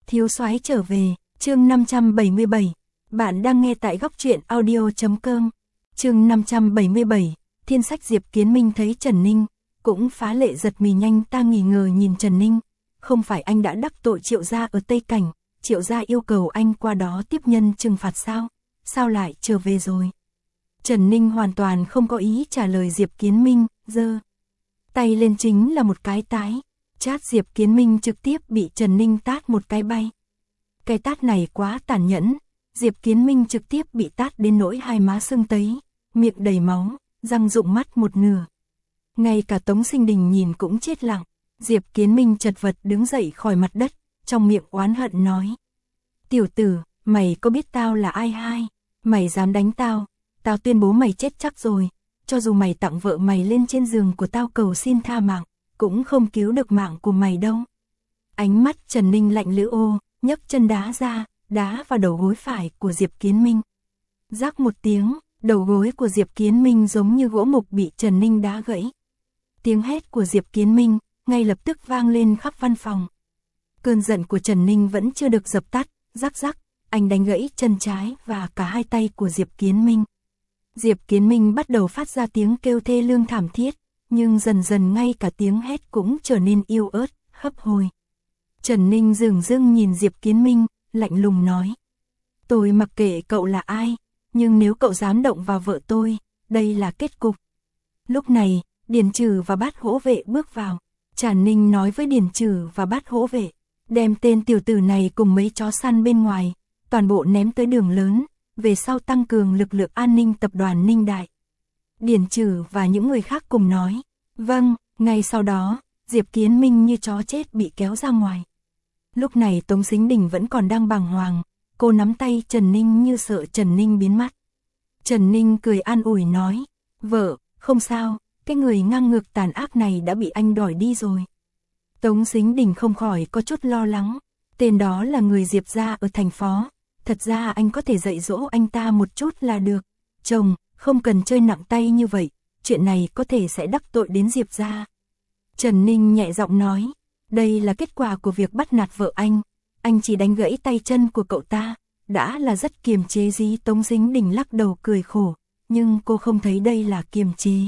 Thiếu soái trở về, chương 577. Bạn đang nghe tại góc truyện audio.com. Chương 577, Thiên Sách. Diệp Kiến Minh thấy Trần Ninh, cũng phá lệ giật mình, nhanh ta nghi ngờ nhìn Trần Ninh. Không phải anh đã đắc tội Triệu gia ở Tây Cảnh, Triệu gia yêu cầu anh qua đó tiếp nhân trừng phạt sao? Sao lại trở về rồi? Trần Ninh hoàn toàn không có ý trả lời Diệp Kiến Minh, giơ tay lên chính là một cái tái. Chát. Diệp Kiến Minh trực tiếp bị Trần Ninh tát một cái bay. Cái tát này quá tàn nhẫn, Diệp Kiến Minh trực tiếp bị tát đến nỗi hai má sưng tấy, miệng đầy máu, răng rụng mắt một nửa. Ngay cả Tống Sinh Đình nhìn cũng chết lặng. Diệp Kiến Minh chật vật đứng dậy khỏi mặt đất, trong miệng oán hận nói: "Tiểu tử, mày có biết tao là ai hay? Mày dám đánh tao, tao tuyên bố mày chết chắc rồi. Cho dù mày tặng vợ mày lên trên giường của tao cầu xin tha mạng, cũng không cứu được mạng của mày đâu." Ánh mắt Trần Ninh lạnh lẽo, nhấc chân đá ra, đá vào đầu gối phải của Diệp Kiến Minh. Rắc một tiếng, đầu gối của Diệp Kiến Minh giống như gỗ mục bị Trần Ninh đá gãy. Tiếng hét của Diệp Kiến Minh ngay lập tức vang lên khắp văn phòng. Cơn giận của Trần Ninh vẫn chưa được dập tắt, rắc rắc, anh đánh gãy chân trái và cả hai tay của Diệp Kiến Minh. Diệp Kiến Minh bắt đầu phát ra tiếng kêu thê lương thảm thiết, nhưng dần dần ngay cả tiếng hét cũng trở nên yếu ớt, hấp hối. Trần Ninh dửng dưng nhìn Diệp Kiến Minh, lạnh lùng nói: "Tôi mặc kệ cậu là ai, nhưng nếu cậu dám động vào vợ tôi, đây là kết cục." Lúc này, Điền Trừ và Bát Hỗ Vệ bước vào. Trần Ninh nói với Điền Trừ và Bát Hỗ Vệ, đem tên tiểu tử này cùng mấy chó săn bên ngoài, toàn bộ ném tới đường lớn, về sau tăng cường lực lượng an ninh tập đoàn Ninh Đại. Điền Trừ và những người khác cùng nói: "Vâng." Ngay sau đó, Diệp Kiến Minh như chó chết bị kéo ra ngoài. Lúc này Tống Sính Đình vẫn còn đang bàng hoàng, cô nắm tay Trần Ninh như sợ Trần Ninh biến mất. Trần Ninh cười an ủi nói: "Vợ, không sao, cái người ngang ngược tàn ác này đã bị anh đuổi đi rồi." Tống Sính Đình không khỏi có chút lo lắng, tên đó là người Diệp gia ở thành phố, thật ra anh có thể dạy dỗ anh ta một chút là được. Chồng, không cần chơi nặng tay như vậy, chuyện này có thể sẽ đắc tội đến Diệp gia. Trần Ninh nhẹ giọng nói: "Đây là kết quả của việc bắt nạt vợ anh chỉ đánh gãy tay chân của cậu ta, đã là rất kiềm chế gì." Tống Sính Đình lắc đầu cười khổ, nhưng cô không thấy đây là kiềm chế.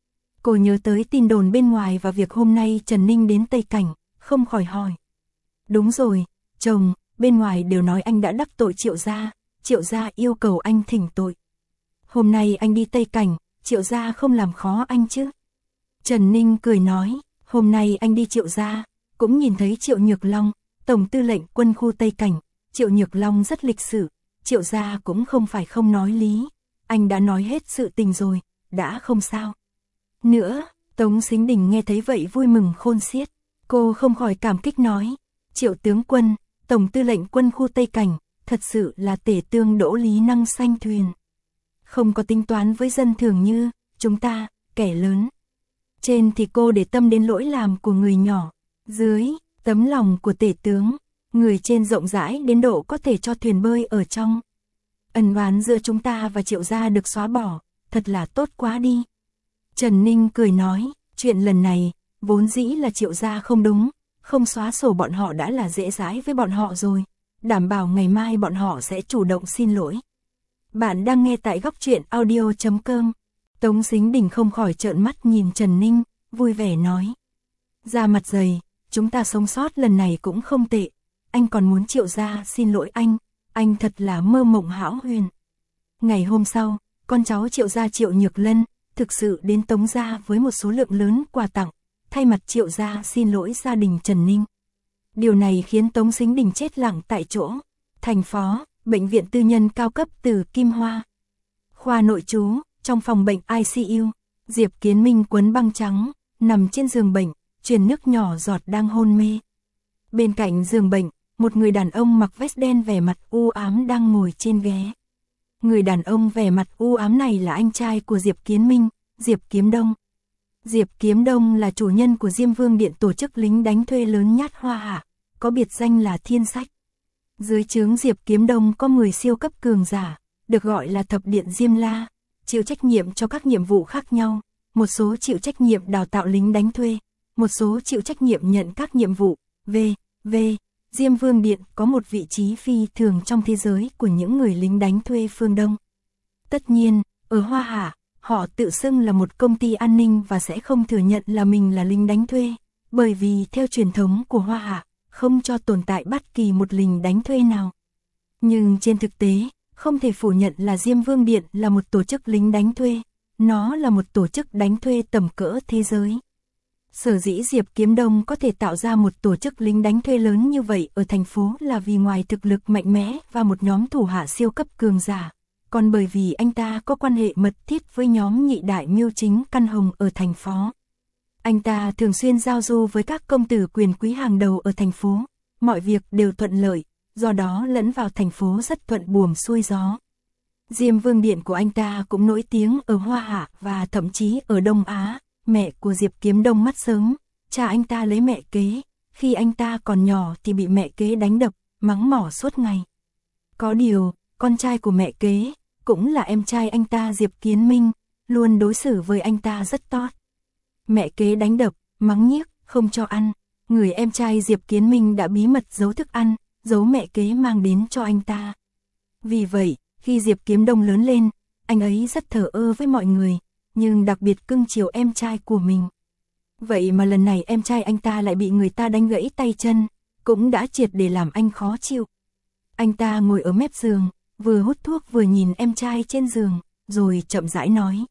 Cô nhớ tới tin đồn bên ngoài và việc hôm nay Trần Ninh đến Tây Cảnh, không khỏi hỏi: "Đúng rồi, chồng, bên ngoài đều nói anh đã đắc tội Triệu gia yêu cầu anh thỉnh tội. Hôm nay anh đi Tây Cảnh, Triệu gia không làm khó anh chứ?" Trần Ninh cười nói: "Hôm nay anh đi Triệu gia, cũng nhìn thấy Triệu Nhược Long, tổng tư lệnh quân khu Tây Cảnh. Triệu Nhược Long rất lịch sự, Triệu gia cũng không phải không nói lý. Anh đã nói hết sự tình rồi, đã không sao nữa." Tống Sính Đình nghe thấy vậy vui mừng khôn xiết. Cô không khỏi cảm kích nói: "Triệu tướng quân, tổng tư lệnh quân khu Tây Cảnh, thật sự là tể tướng đỗ lý năng xanh thuyền. Không có tính toán với dân thường như chúng ta, kẻ lớn. Trên thì cô để tâm đến lỗi làm của người nhỏ, dưới, tấm lòng của tể tướng, người trên rộng rãi đến độ có thể cho thuyền bơi ở trong. Ân oán giữa chúng ta và Triệu gia được xóa bỏ, thật là tốt quá đi." Trần Ninh cười nói: "Chuyện lần này, vốn dĩ là Triệu gia không đúng, không xóa sổ bọn họ đã là dễ dãi với bọn họ rồi, đảm bảo ngày mai bọn họ sẽ chủ động xin lỗi." Bạn đang nghe tại góc truyện audio.com. Tống Sính Đình không khỏi trợn mắt nhìn Trần Ninh, vui vẻ nói: "Da mặt dày, chúng ta sống sót lần này cũng không tệ, anh còn muốn Triệu gia xin lỗi anh thật là mơ mộng hão huyền." Ngày hôm sau, con cháu Triệu gia Triệu Nhược Lân thực sự đến Tống gia với một số lượng lớn quà tặng, thay mặt Triệu gia xin lỗi gia đình Trần Ninh. Điều này khiến Tống Sính Đình chết lặng tại chỗ. Thành phố, bệnh viện tư nhân cao cấp Từ Kim Hoa. Khoa nội trú, trong phòng bệnh ICU, Diệp Kiến Minh quấn băng trắng, nằm trên giường bệnh, truyền nước nhỏ giọt đang hôn mê. Bên cạnh giường bệnh, một người đàn ông mặc vest đen vẻ mặt u ám đang ngồi trên ghế. Người đàn ông vẻ mặt u ám này là anh trai của Diệp Kiến Minh, Diệp Kiếm Đông. Diệp Kiếm Đông là chủ nhân của Diêm Vương Điện, tổ chức lính đánh thuê lớn nhất Hoa Hạ, có biệt danh là Thiên Sách. Dưới trướng Diệp Kiếm Đông có 10 siêu cấp cường giả, được gọi là Thập Điện Diêm La, chịu trách nhiệm cho các nhiệm vụ khác nhau, một số chịu trách nhiệm đào tạo lính đánh thuê, một số chịu trách nhiệm nhận các nhiệm vụ Diêm Vương Điện có một vị trí phi thường trong thế giới của những người lính đánh thuê phương Đông. Tất nhiên, ở Hoa Hạ, họ tự xưng là một công ty an ninh và sẽ không thừa nhận là mình là lính đánh thuê, bởi vì theo truyền thống của Hoa Hạ, không cho tồn tại bất kỳ một lính đánh thuê nào. Nhưng trên thực tế, không thể phủ nhận là Diêm Vương Điện là một tổ chức lính đánh thuê, nó là một tổ chức đánh thuê tầm cỡ thế giới. Sở dĩ Diệp Kiếm Đông có thể tạo ra một tổ chức lính đánh thuê lớn như vậy ở thành phố là vì ngoài thực lực mạnh mẽ và một nhóm thủ hạ siêu cấp cường giả, còn bởi vì anh ta có quan hệ mật thiết với nhóm nhị đại miêu chính căn hồng ở thành phố. Anh ta thường xuyên giao du với các công tử quyền quý hàng đầu ở thành phố, mọi việc đều thuận lợi, do đó lẫn vào thành phố rất thuận buồm xuôi gió. Diêm Vương Điện của anh ta cũng nổi tiếng ở Hoa Hạ và thậm chí ở Đông Á. Mẹ của Diệp Kiếm Đông mất sớm, cha anh ta lấy mẹ kế, khi anh ta còn nhỏ thì bị mẹ kế đánh đập, mắng mỏ suốt ngày. Có điều, con trai của mẹ kế, cũng là em trai anh ta Diệp Kiến Minh, luôn đối xử với anh ta rất tốt. Mẹ kế đánh đập, mắng nhiếc, không cho ăn, người em trai Diệp Kiến Minh đã bí mật giấu thức ăn, giấu mẹ kế mang đến cho anh ta. Vì vậy, khi Diệp Kiếm Đông lớn lên, anh ấy rất thờ ơ với mọi người, nhưng đặc biệt cưng chiều em trai của mình. Vậy mà lần này em trai anh ta lại bị người ta đánh gãy tay chân, cũng đã triệt để làm anh khó chịu. Anh ta ngồi ở mép giường, vừa hút thuốc vừa nhìn em trai trên giường, rồi chậm rãi nói.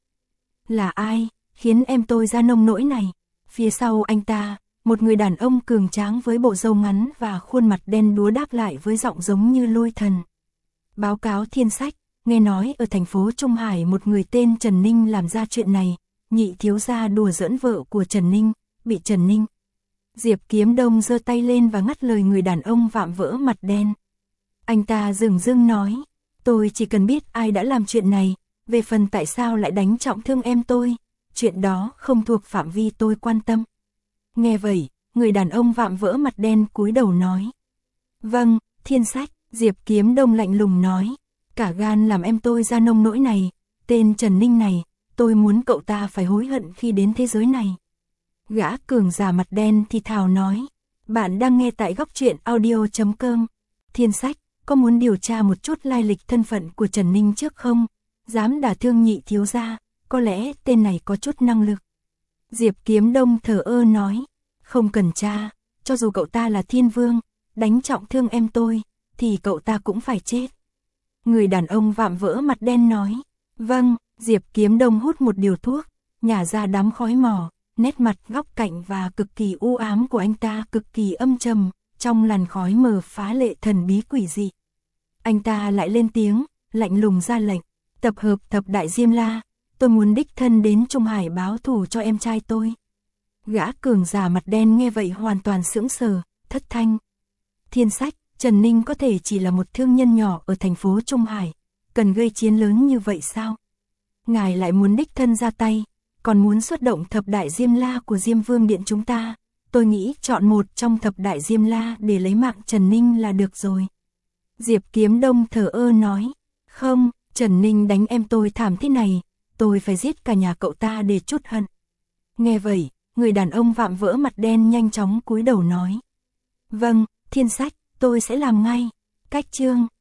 Là ai, khiến em tôi ra nông nỗi này? Phía sau anh ta, một người đàn ông cường tráng với bộ râu ngắn và khuôn mặt đen đúa đáp lại với giọng giống như lôi thần. Báo cáo Thiên Sách, nghe nói ở thành phố Trung Hải một người tên Trần Ninh làm ra chuyện này, nhị thiếu gia đùa giỡn vợ của Trần Ninh, bị Trần Ninh. Diệp Kiếm Đông giơ tay lên và ngắt lời người đàn ông vạm vỡ mặt đen. Anh ta dửng dưng nói, tôi chỉ cần biết ai đã làm chuyện này, về phần tại sao lại đánh trọng thương em tôi, chuyện đó không thuộc phạm vi tôi quan tâm. Nghe vậy, người đàn ông vạm vỡ mặt đen cúi đầu nói. Vâng, Thiên Sách, Diệp Kiếm Đông lạnh lùng nói. Cả gan làm em tôi ra nông nỗi này, tên Trần Ninh này, tôi muốn cậu ta phải hối hận khi đến thế giới này. Gã cường giả mặt đen thì thào nói, bạn đang nghe tại góc truyện audio.com. Thiên Sách, có muốn điều tra một chút lai lịch thân phận của Trần Ninh trước không? Dám đả thương nhị thiếu gia, có lẽ tên này có chút năng lực. Diệp Kiếm Đông thờ ơ nói, không cần tra, cho dù cậu ta là thiên vương, đánh trọng thương em tôi, thì cậu ta cũng phải chết. Người đàn ông vạm vỡ mặt đen nói, vâng. Diệp Kiếm Đông hút một điều thuốc, nhả ra đám khói mỏ, nét mặt góc cạnh và cực kỳ u ám của anh ta cực kỳ âm trầm, trong làn khói mờ phá lệ thần bí quỷ dị. Anh ta lại lên tiếng, lạnh lùng ra lệnh, tập hợp thập đại Diêm La, tôi muốn đích thân đến Trung Hải báo thù cho em trai tôi. Gã cường giả mặt đen nghe vậy hoàn toàn sững sờ, thất thanh. Thiên Sách, Trần Ninh có thể chỉ là một thương nhân nhỏ ở thành phố Trung Hải, cần gây chiến lớn như vậy sao? Ngài lại muốn đích thân ra tay, còn muốn xuất động thập đại Diêm La của Diêm Vương Điện chúng ta, tôi nghĩ chọn một trong thập đại Diêm La để lấy mạng Trần Ninh là được rồi. Diệp Kiếm Đông thờ ơ nói, không, Trần Ninh đánh em tôi thảm thế này, tôi phải giết cả nhà cậu ta để trút hận. Nghe vậy, người đàn ông vạm vỡ mặt đen nhanh chóng cúi đầu nói, vâng, Thiên Sách, tôi sẽ làm ngay. Cách chương